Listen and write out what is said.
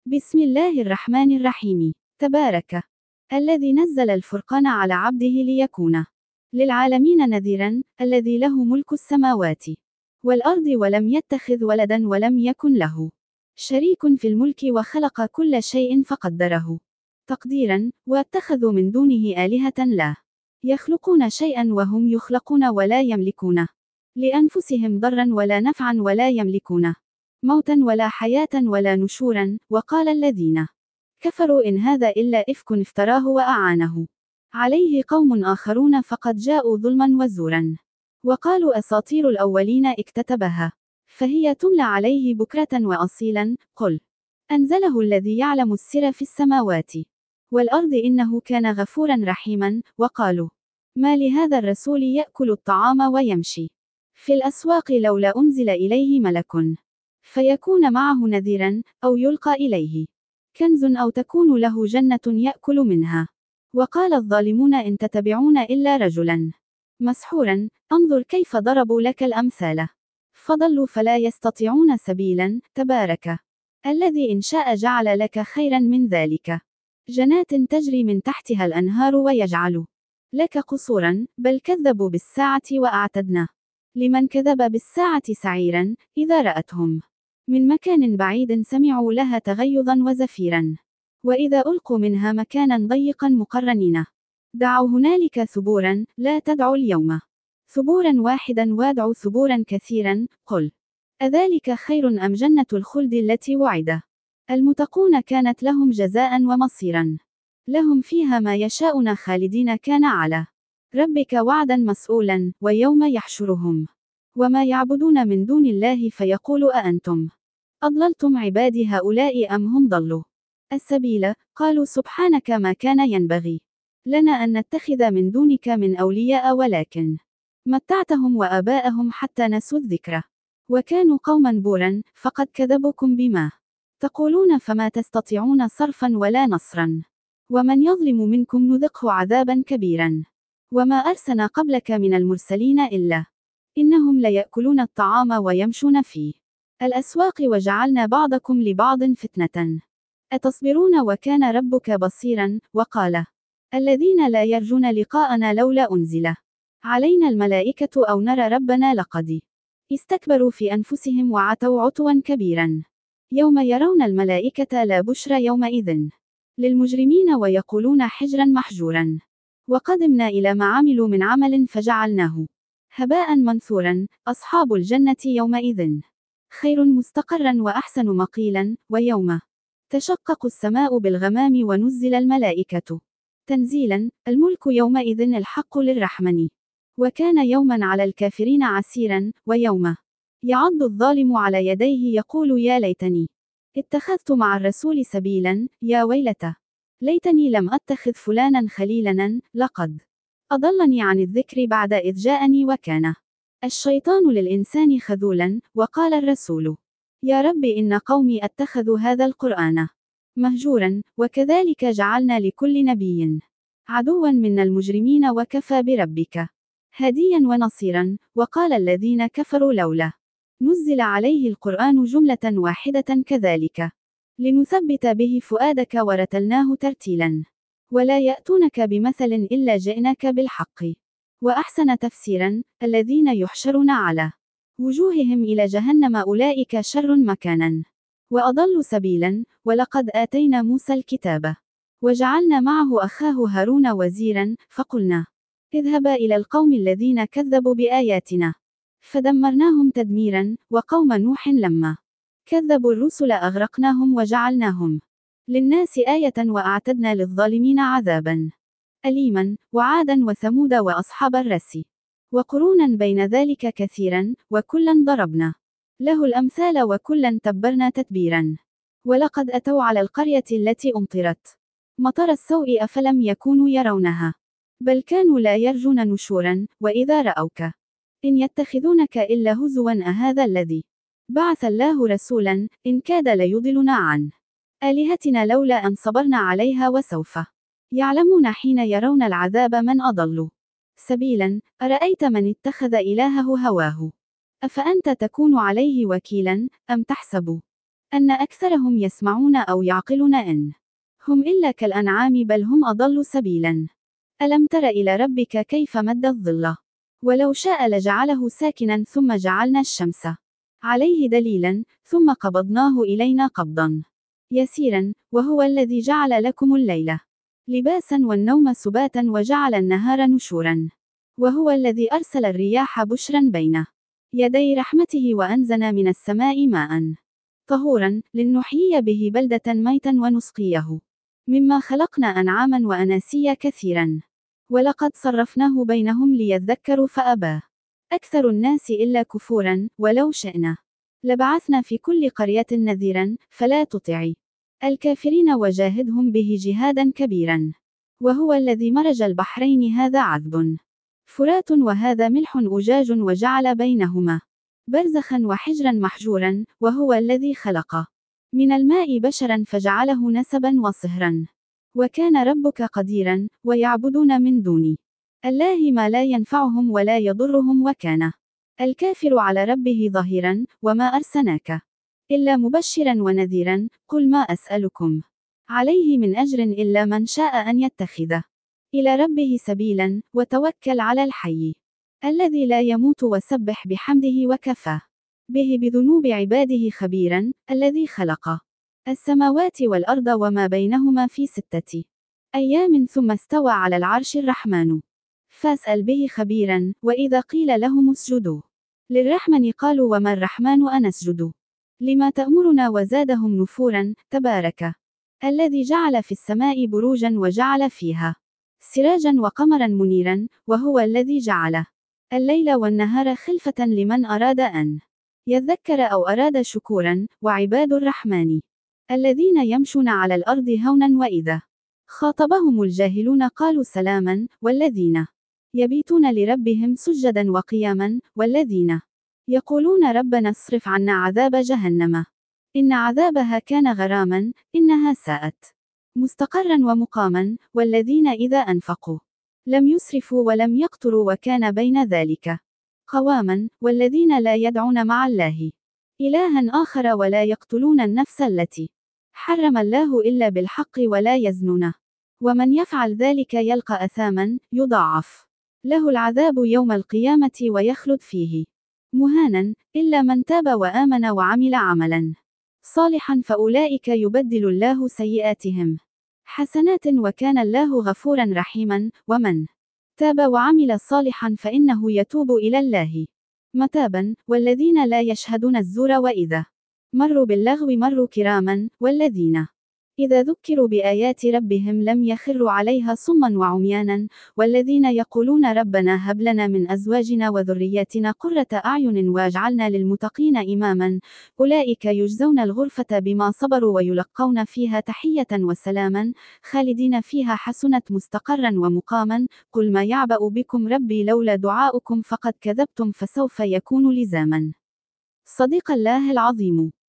بسم الله الرحمن الرحيم. تبارك الذي نزل الفرقان على عبده ليكون للعالمين نذيرا، الذي له ملك السماوات والأرض ولم يتخذ ولدا ولم يكن له شريك في الملك وخلق كل شيء فقدره تقديرا، واتخذوا من دونه آلهة لا يخلقون شيئا وهم يخلقون ولا يملكون لأنفسهم ضرا ولا نفعا ولا يملكون موتا ولا حياة ولا نشورا. وقال الذين كفروا إن هذا إلا إفك افتراه وأعانه عليه قوم آخرون فقد جاءوا ظلما وزورا وقالوا أساطير الأولين اكتتبها فهي تملى عليه بكرة وأصيلا. قل أنزله الذي يعلم السر في السماوات والأرض إنه كان غفورا رحيما. وقالوا ما لهذا الرسول يأكل الطعام ويمشي في الأسواق لولا أنزل إليه ملك فيكون معه نذيرا، أو يلقى إليه كنز أو تكون له جنة يأكل منها. وقال الظالمون إن تتبعون إلا رجلا مسحورا، انظر كيف ضربوا لك الأمثال فضلوا فلا يستطيعون سبيلا. تبارك الذي إن شاء جعل لك خيرا من ذلك جنات تجري من تحتها الأنهار ويجعل لك قصورا، بل كذبوا بالساعة وأعتدنا لمن كذب بالساعة سعيرا. إذا رأتهم من مكان بعيد سمعوا لها تغيظا وزفيرا، وإذا ألقوا منها مكانا ضيقا مقرنين دعوا هنالك ثبورا. لا تدعوا اليوم ثبورا واحدا وادعوا ثبورا كثيرا. قل أذلك خير أم جنة الخلد التي وعد المتقون كانت لهم جزاء ومصيرا لهم فيها ما يشاءون خالدين كان على ربك وعدا مسؤولا. ويوم يحشرهم وما يعبدون من دون الله فيقول أأنتم أضللتم عبادي هؤلاء أم هم ضلوا السبيل؟ قالوا سبحانك ما كان ينبغي لنا أن نتخذ من دونك من أولياء ولكن متعتهم وآباءهم حتى نسوا الذكر وكانوا قوما بورا. فقد كذبوكم بما تقولون فما تستطيعون صرفا ولا نصرا، ومن يظلم منكم نذقه عذابا كبيرا. وما أرسلنا قبلك من المرسلين إلا إنهم ليأكلون الطعام ويمشون في الأسواق وجعلنا بعضكم لبعض فتنة أتصبرون وكان ربك بصيرا. وقال الذين لا يرجون لقاءنا لولا أنزل علينا الملائكة أو نرى ربنا لقد استكبروا في أنفسهم وعتوا عتوا كبيرا. يوم يرون الملائكة لا بشرى يومئذ للمجرمين ويقولون حجرا محجورا. وقدمنا إلى ما عملوا من عمل فجعلناه هباء منثورا. أصحاب الجنة يومئذ خير مستقرا وأحسن مقيلا. ويوم تشقق السماء بالغمام ونزل الملائكة تنزيلا. الملك يومئذ الحق للرحمن وكان يوما على الكافرين عسيرا. ويوم يعض الظالم على يديه يقول يا ليتني اتخذت مع الرسول سبيلا، يا ويلتى ليتني لم أتخذ فلانا خليلا، لقد أضلني عن الذكر بعد إذ جاءني وكان الشيطان للإنسان خذولا. وقال الرسول يا رب إن قومي اتخذوا هذا القرآن مهجورا، وكذلك جعلنا لكل نبي عدوا من المجرمين وكفى بربك هاديا ونصيرا. وقال الذين كفروا لولا نزل عليه القرآن جملة واحدة كذلك لنثبت به فؤادك ورتلناه ترتيلا ولا يأتونك بمثل إلا جئناك بالحق وأحسن تفسيرا. الذين يحشرون على وجوههم إلى جهنم أولئك شر مكانا وأضل سبيلا. ولقد آتينا موسى الكتاب وجعلنا معه أخاه هارون وزيرا فقلنا اذهبا إلى القوم الذين كذبوا بآياتنا فدمرناهم تدميرا. وقوم نوح لما كذبوا الرسل أغرقناهم وجعلناهم للناس آية وأعتدنا للظالمين عذابا أليما. وعادا وثمود وأصحاب الرس وقرونا بين ذلك كثيرا، وكلا ضربنا له الأمثال وكلا تبرنا تتبيرا. ولقد أتوا على القرية التي أمطرت مطر السوء أفلم يكونوا يرونها بل كانوا لا يرجون نشورا. وإذا رأوك إن يتخذونك إلا هزوا أهذا الذي بعث الله رسولا إن كاد ليضلنا عن آلهتنا لولا أن صبرنا عليها وسوف يعلمون حين يرون العذاب من أضل سبيلا. أرأيت من اتخذ إلهه هواه أفأنت تكون عليه وكيلا أم تحسب أن أكثرهم يسمعون أو يعقلون إن هم إلا كالأنعام بل هم أضل سبيلا. ألم تر إلى ربك كيف مد الظل ولو شاء لجعله ساكنا ثم جعلنا الشمس عليه دليلا ثم قبضناه إلينا قبضا يسيرا وهو الذي جعل لكم الليل لباسا والنوم سباتا وجعل النهار نشورا وهو الذي أرسل الرياح بشرا بين يدي رحمته وأنزل من السماء ماء طهورا لنحيي به بلدة ميتا ونسقيه مما خلقنا أنعاما وأناسيا كثيرا ولقد صرفناه بينهم ليذكروا فأبى أكثر الناس إلا كفورا ولو شئنا لبعثنا في كل قرية نذيرا فلا تطع الكافرين وجاهدهم به جهادا كبيرا وهو الذي مرج البحرين هذا عذب فرات وهذا ملح أجاج وجعل بينهما برزخا وحجرا محجورا وهو الذي خلق من الماء بشرا فجعله نسبا وصهرا وكان ربك قديرا ويعبدون من دون الله ما لا ينفعهم ولا يضرهم وكان الكافر على ربه ظهيرا وما أرسلناك إلا مبشرا ونذيرا قل ما أسألكم عليه من أجر إلا من شاء أن يتخذ إلى ربه سبيلا وتوكل على الحي الذي لا يموت وسبح بحمده وكفى به بذنوب عباده خبيرا الذي خلق السماوات والأرض وما بينهما في 6 أيام ثم استوى على العرش الرحمن فاسأل به خبيرا وإذا قيل لهم اسجدوا للرحمن قالوا وما الرحمن أنسجد لما تأمرنا وزادهم نفورا تبارك الذي جعل في السماء بروجا وجعل فيها سراجا وقمرا منيرا وهو الذي جعل الليل والنهار خلفة لمن أراد أن يذكر أو أراد شكورا وعباد الرحمن الذين يمشون على الأرض هونا وإذا خاطبهم الجاهلون قالوا سلاما والذين يبيتون لربهم سجدا وقياما والذين يقولون ربنا اصرف عنا عذاب جهنم إن عذابها كان غراما إنها ساءت مستقرا ومقاما والذين إذا أنفقوا لم يسرفوا ولم يقتروا وكان بين ذلك قواما والذين لا يدعون مع الله إلها آخر ولا يقتلون النفس التي حرم الله إلا بالحق ولا يزنون ومن يفعل ذلك يلقى أثاما يضاعف له العذاب يوم القيامة ويخلد فيه مهانا إلا من تاب وآمن وعمل عملا صالحا فأولئك يبدل الله سيئاتهم حسنات وكان الله غفورا رحيما ومن تاب وعمل صالحا فإنه يتوب إلى الله متابا والذين لا يشهدون الزور وإذا مروا باللغو مروا كراما والذين إذا ذكروا بآيات ربهم لم يخروا عليها صما وعميانا والذين يقولون ربنا هب لنا من أزواجنا وذرياتنا قرة أعين واجعلنا للمتقين إماما أولئك يجزون الغرفة بما صبروا ويلقون فيها تحية وسلاما خالدين فيها حسنت مستقرا ومقاما قل ما يعبأ بكم ربي لولا دعاؤكم فقد كذبتم فسوف يكون لزاما. صدق الله العظيم.